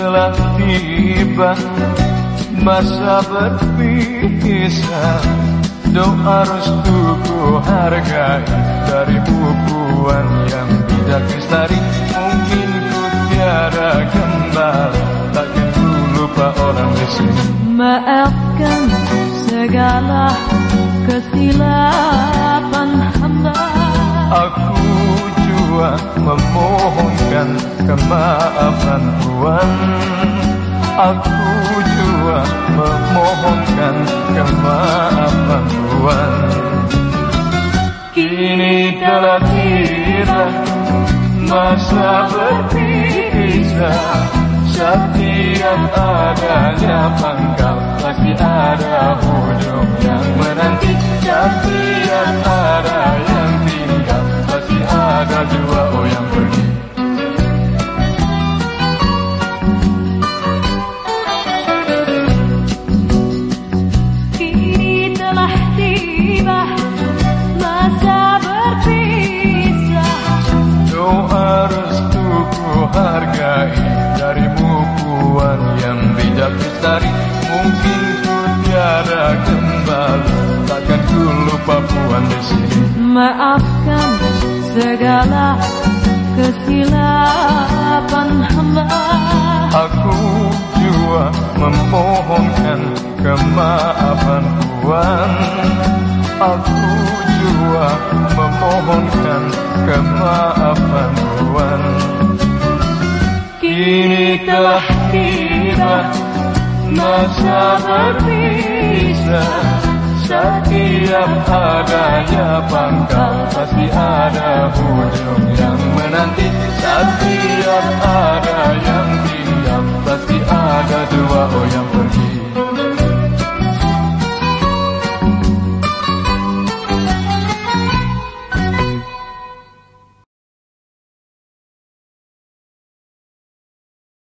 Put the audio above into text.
telah tiba masa berpisah. Doa restuku hargai darimu puan yang bijak lestari. Mungkin ku tiada kembali, takkan ku lupa orang di sini. Maafkan segala kesilapan hamba. Aku jua memohonkan kemaafan Tuhan. Aku jua memohonkan kemaafan Tuhan. Kini telah tiba masa berpisah. Setiap adanya pangkal pasti ada ujung yang menanti. Setiap ada yang tinggal pasti ada jua yang pergi. Kini telah tiba masa berpisah. Doa restuku hargai darimu puan yang bijak lestari. Mungkin ku tiada kembali, takkan ku lupa puan di sini. Maafkan segala kesilapan hamba. Aku jua memohonkan kemaafan Tuhan. Aku jua memohonkan kemaafan Tuhan. Kini telah tiba masa berpisah. Setiap adanya pangkal pasti ada ujung yang menanti. Setiap ada yang tinggal pasti ada dua yang pergi.